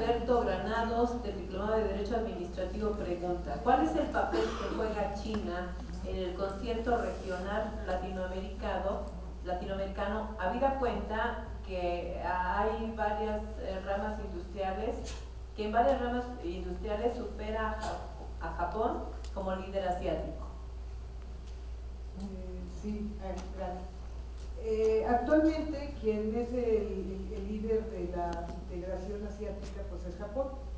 Alberto Granados, del Diplomado de Derecho Administrativo, pregunta: ¿cuál es el papel que juega China en el concierto regional latinoamericano, habida cuenta que hay varias ramas industriales, que en varias ramas industriales supera a Japón como líder asiático? Sí, gracias. Actualmente quien es el líder de la integración asiática pues es Japón.